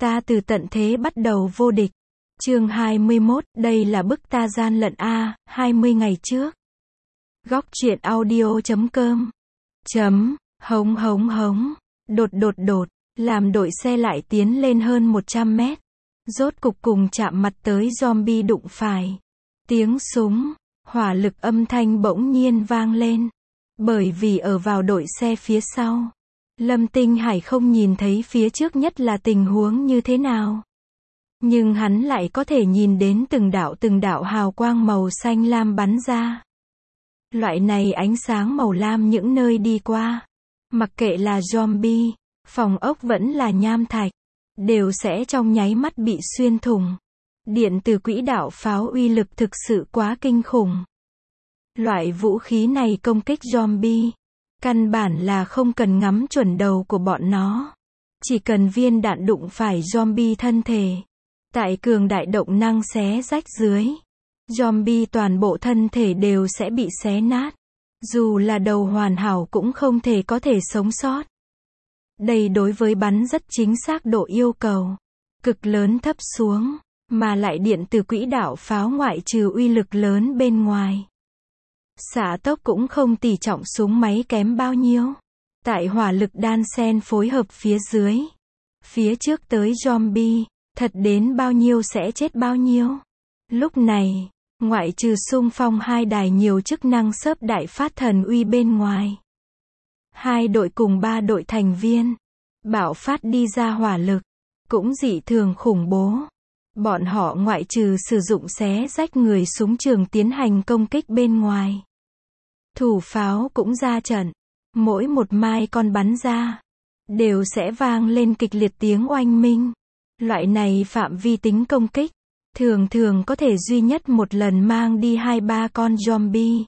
Ta từ tận thế bắt đầu vô địch. Chương 21, đây là bức ta gian lận A, 20 ngày trước. Góc truyện audio.com. Hống hống hống. Đột. Làm đội xe lại tiến lên hơn 100 mét. Rốt cục cùng chạm mặt tới zombie đụng phải. Tiếng súng, hỏa lực âm thanh bỗng nhiên vang lên. Bởi vì ở vào đội xe phía sau. Lâm Tinh Hải không nhìn thấy phía trước nhất là tình huống như thế nào. Nhưng hắn lại có thể nhìn đến từng đạo hào quang màu xanh lam bắn ra. Loại này ánh sáng màu lam những nơi đi qua. Mặc kệ là zombie, phòng ốc vẫn là nham thạch. Đều sẽ trong nháy mắt bị xuyên thủng. Điện từ quỹ đạo pháo uy lực thực sự quá kinh khủng. Loại vũ khí này công kích zombie. Căn bản là không cần ngắm chuẩn đầu của bọn nó. Chỉ cần viên đạn đụng phải zombie thân thể. Tại cường đại động năng xé rách dưới. Zombie toàn bộ thân thể đều sẽ bị xé nát. Dù là đầu hoàn hảo cũng không thể có thể sống sót. Đây đối với bắn rất chính xác độ yêu cầu. Cực lớn thấp xuống. Mà lại điện từ quỹ đạo pháo ngoại trừ uy lực lớn bên ngoài. Xạ tốc cũng không tỉ trọng súng máy kém bao nhiêu. Tại hỏa lực đan xen phối hợp phía dưới. Phía trước tới zombie, thật đến bao nhiêu sẽ chết bao nhiêu. Lúc này, ngoại trừ xung phong hai đài nhiều chức năng xớp đại phát thần uy bên ngoài. 2 đội cùng 3 đội thành viên. Bạo phát đi ra hỏa lực. Cũng dị thường khủng bố. Bọn họ ngoại trừ sử dụng xé rách người súng trường tiến hành công kích bên ngoài. Thủ pháo cũng ra trận. Mỗi một mai con bắn ra. Đều sẽ vang lên kịch liệt tiếng oanh minh. Loại này phạm vi tính công kích. Thường có thể duy nhất một lần mang đi 2-3 con zombie.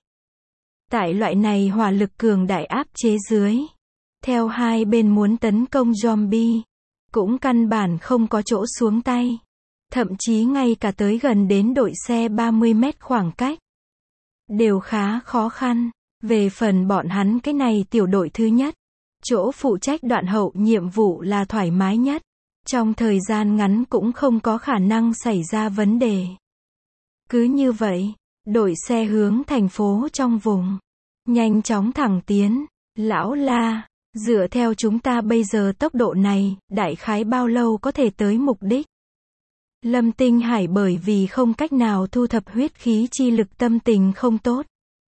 Tại loại này hỏa lực cường đại áp chế dưới. Theo hai bên muốn tấn công zombie. Cũng căn bản không có chỗ xuống tay. Thậm chí ngay cả tới gần đến đội xe 30 mét khoảng cách. Đều khá khó khăn. Về phần bọn hắn cái này tiểu đội thứ nhất. Chỗ phụ trách đoạn hậu nhiệm vụ là thoải mái nhất. Trong thời gian ngắn cũng không có khả năng xảy ra vấn đề. Cứ như vậy, đội xe hướng thành phố trong vùng. Nhanh chóng thẳng tiến. Lão la, dựa theo chúng ta bây giờ tốc độ này, đại khái bao lâu có thể tới mục đích? Lâm Tinh Hải bởi vì không cách nào thu thập huyết khí chi lực tâm tình không tốt.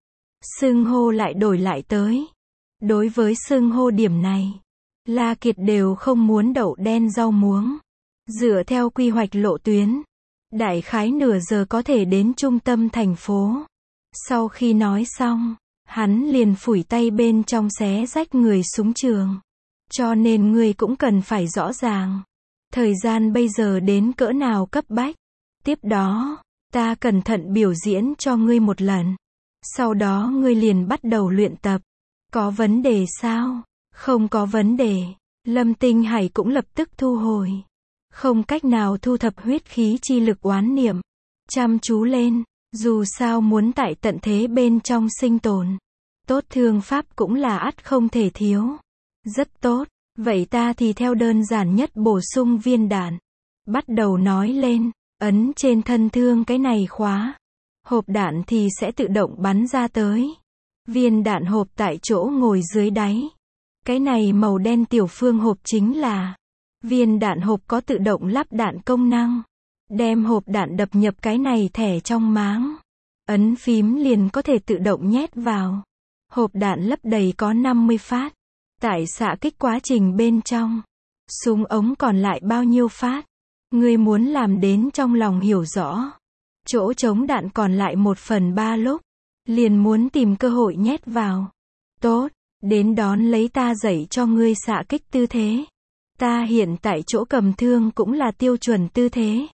Xưng hô lại đổi lại tới. Đối với xưng hô điểm này, La Kiệt đều không muốn đậu đen rau muống. Dựa theo quy hoạch lộ tuyến, đại khái nửa giờ có thể đến trung tâm thành phố. Sau khi nói xong, hắn liền phủi tay bên trong xé rách người súng trường. Cho nên ngươi cũng cần phải rõ ràng. Thời gian bây giờ đến cỡ nào cấp bách. Tiếp đó, ta cẩn thận biểu diễn cho ngươi một lần. Sau đó ngươi liền bắt đầu luyện tập. Có vấn đề sao? Không có vấn đề. Lâm Tinh Hải cũng lập tức thu hồi. Không cách nào thu thập huyết khí chi lực oán niệm. Chăm chú lên, dù sao muốn tại tận thế bên trong sinh tồn. Tốt thương pháp cũng là ắt không thể thiếu. Rất tốt, vậy ta thì theo đơn giản nhất bổ sung viên đạn. Bắt đầu nói lên, ấn trên thân thương cái này khóa. Hộp đạn thì sẽ tự động bắn ra tới. Viên đạn hộp tại chỗ ngồi dưới đáy. Cái này màu đen tiểu phương hộp chính là viên đạn hộp có tự động lắp đạn công năng. Đem hộp đạn đập nhập cái này thẻ trong máng. Ấn phím liền có thể tự động nhét vào. Hộp đạn lấp đầy có 50 phát. Tại xạ kích quá trình bên trong. Súng ống còn lại bao nhiêu phát. Ngươi muốn làm đến trong lòng hiểu rõ. Chỗ chống đạn còn lại 1/3 lúc. Liền muốn tìm cơ hội nhét vào. Tốt, đến đón lấy ta dạy cho ngươi xạ kích tư thế. Ta hiện tại chỗ cầm thương cũng là tiêu chuẩn tư thế.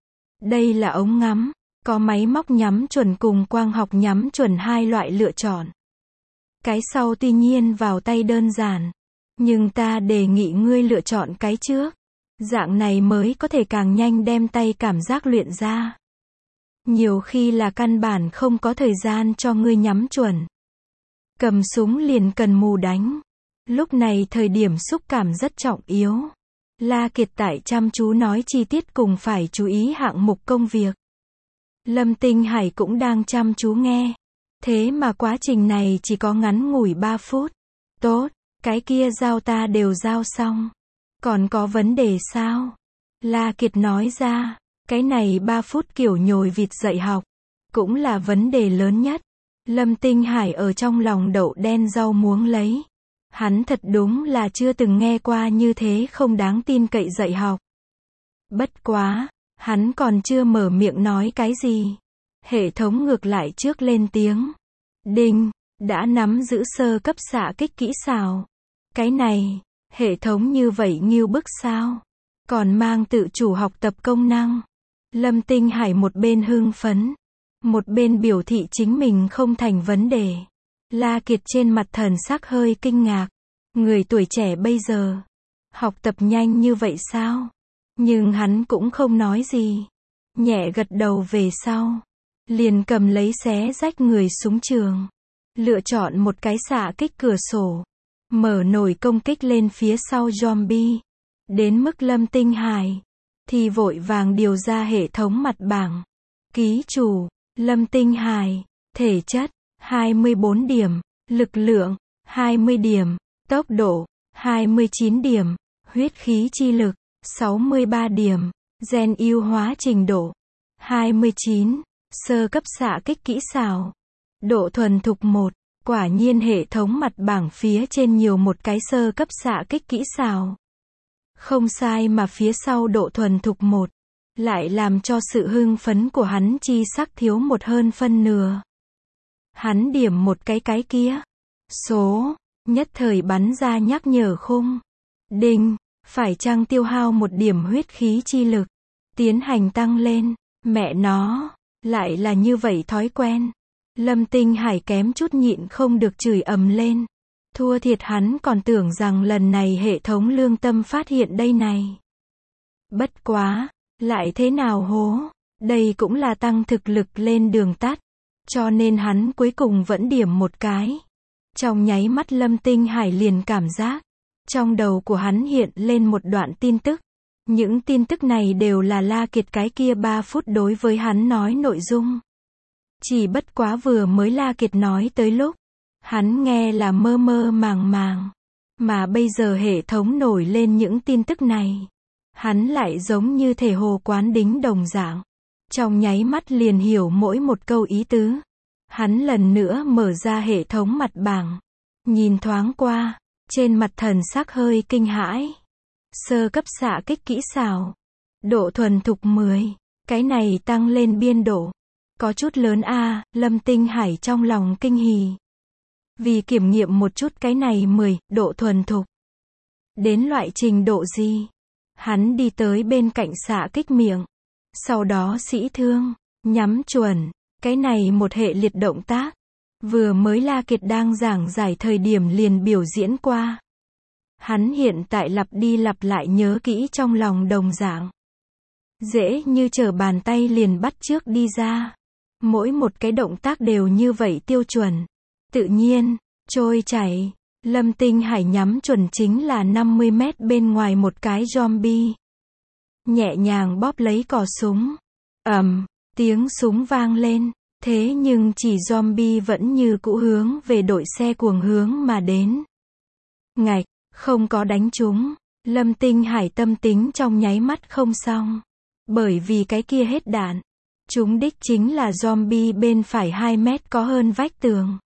Đây là ống ngắm, có máy móc nhắm chuẩn cùng quang học nhắm chuẩn hai loại lựa chọn. Cái sau tuy nhiên vào tay đơn giản, nhưng ta đề nghị ngươi lựa chọn cái trước. Dạng này mới có thể càng nhanh đem tay cảm giác luyện ra. Nhiều khi là căn bản không có thời gian cho ngươi nhắm chuẩn. Cầm súng liền cần mù đánh. Lúc này thời điểm xúc cảm rất trọng yếu. La Kiệt tại chăm chú nói chi tiết cùng phải chú ý hạng mục công việc. Lâm Tinh Hải cũng đang chăm chú nghe. Thế mà quá trình này chỉ có ngắn ngủi 3 phút. Tốt, cái kia giao ta đều giao xong. Còn có vấn đề sao? La Kiệt nói ra, cái này 3 phút kiểu nhồi vịt dạy học, cũng là vấn đề lớn nhất. Lâm Tinh Hải ở trong lòng đậu đen rau muống lấy. Hắn thật đúng là chưa từng nghe qua như thế không đáng tin cậy dạy học. Bất quá, hắn còn chưa mở miệng nói cái gì. Hệ thống ngược lại trước lên tiếng. Đinh, đã nắm giữ sơ cấp xạ kích kỹ xảo. Cái này, hệ thống như vậy ngưu bức sao? Còn mang tự chủ học tập công năng. Lâm Tinh Hải một bên hưng phấn, một bên biểu thị chính mình không thành vấn đề. La Kiệt trên mặt thần sắc hơi kinh ngạc. Người tuổi trẻ bây giờ, học tập nhanh như vậy sao? Nhưng hắn cũng không nói gì. Nhẹ gật đầu về sau. Liền cầm lấy xé rách người súng trường. Lựa chọn một cái xạ kích cửa sổ. Mở nồi công kích lên phía sau zombie. Đến mức Lâm Tinh Hải thì vội vàng điều ra hệ thống mặt bảng. Ký chủ, Lâm Tinh Hải, thể chất, 24 điểm, lực lượng, 20 điểm, tốc độ, 29 điểm, huyết khí chi lực, 63 điểm, gen ưu hóa trình độ, 29, sơ cấp xạ kích kỹ xảo, độ thuần thục 1, quả nhiên hệ thống mặt bảng phía trên nhiều một cái sơ cấp xạ kích kỹ xảo. Không sai mà phía sau độ thuần thục 1, lại làm cho sự hưng phấn của hắn chi sắc thiếu một hơn phân nửa. Hắn điểm một cái kia. Số, nhất thời bắn ra nhắc nhở khung. Đinh, phải chăng tiêu hao một điểm huyết khí chi lực. Tiến hành tăng lên, mẹ nó, lại là như vậy thói quen. Lâm Tinh Hải kém chút nhịn không được chửi ầm lên. Thua thiệt hắn còn tưởng rằng lần này hệ thống lương tâm phát hiện đây này. Bất quá, lại thế nào hố, đây cũng là tăng thực lực lên đường tắt. Cho nên hắn cuối cùng vẫn điểm một cái. Trong nháy mắt Lâm Tinh Hải liền cảm giác, trong đầu của hắn hiện lên một đoạn tin tức. Những tin tức này đều là La Kiệt cái kia 3 phút đối với hắn nói nội dung. Chỉ bất quá vừa mới La Kiệt nói tới lúc, hắn nghe là mơ mơ màng màng. Mà bây giờ hệ thống nổi lên những tin tức này. Hắn lại giống như thể hồ quán đính đồng dạng. Trong nháy mắt liền hiểu mỗi một câu ý tứ. Hắn lần nữa mở ra hệ thống mặt bảng. Nhìn thoáng qua, trên mặt thần sắc hơi kinh hãi. Sơ cấp xạ kích kỹ xảo. Độ thuần thục 10. Cái này tăng lên biên độ. Có chút lớn a, Lâm Tinh Hải trong lòng kinh hỉ. Vì kiểm nghiệm một chút cái này 10, độ thuần thục. Đến loại trình độ gì? Hắn đi tới bên cạnh xạ kích miệng. Sau đó sĩ thương, nhắm chuẩn. Cái này một hệ liệt động tác. Vừa mới La Kiệt đang giảng giải thời điểm liền biểu diễn qua. Hắn hiện tại lặp đi lặp lại nhớ kỹ trong lòng đồng dạng. Dễ như trở bàn tay liền bắt chước đi ra. Mỗi một cái động tác đều như vậy tiêu chuẩn. Tự nhiên, trôi chảy. Lâm Tinh Hải nhắm chuẩn chính là 50 mét bên ngoài một cái zombie. Nhẹ nhàng bóp lấy cò súng. Tiếng súng vang lên. Thế nhưng chỉ zombie vẫn như cũ hướng về đội xe cuồng hướng mà đến. Ngạch, không có đánh trúng. Lâm Tinh Hải tâm tính trong nháy mắt không xong. Bởi vì cái kia hết đạn. Trúng đích chính là zombie bên phải 2 mét có hơn vách tường.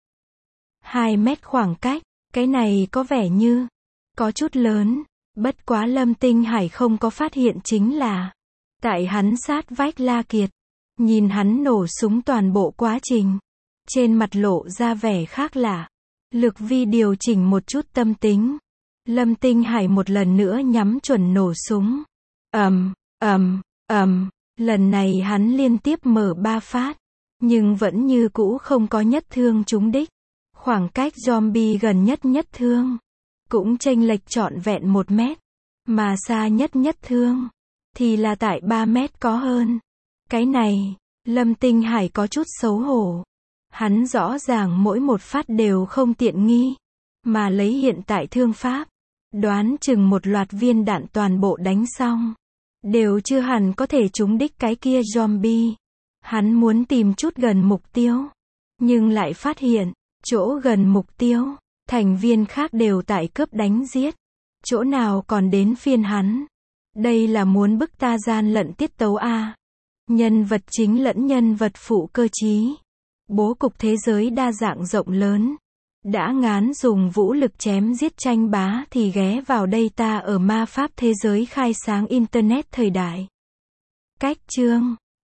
2 mét khoảng cách, cái này có vẻ như có chút lớn. Bất quá Lâm Tinh Hải không có phát hiện chính là tại hắn sát vách La Kiệt. Nhìn hắn nổ súng toàn bộ quá trình. Trên mặt lộ ra vẻ khác lạ. Lực vi điều chỉnh một chút tâm tính. Lâm Tinh Hải một lần nữa nhắm chuẩn nổ súng. Lần này hắn liên tiếp mở 3 phát. Nhưng vẫn như cũ không có nhất thương trúng đích. Khoảng cách zombie gần nhất thương. Cũng chênh lệch trọn vẹn 1 mét. Mà xa nhất thương. Thì là tại 3 mét có hơn. Cái này, Lâm Tinh Hải có chút xấu hổ. Hắn rõ ràng mỗi một phát đều không tiện nghi. Mà lấy hiện tại thương pháp. Đoán chừng một loạt viên đạn toàn bộ đánh xong. Đều chưa hẳn có thể trúng đích cái kia zombie. Hắn muốn tìm chút gần mục tiêu. Nhưng lại phát hiện, chỗ gần mục tiêu, thành viên khác đều tại cướp đánh giết. Chỗ nào còn đến phiên hắn. Đây là muốn bức ta gian lận tiết tấu a. Nhân vật chính lẫn nhân vật phụ cơ trí. Bố cục thế giới đa dạng rộng lớn. Đã ngán dùng vũ lực chém giết tranh bá thì ghé vào đây ta ở ma pháp thế giới khai sáng internet thời đại. Cách chương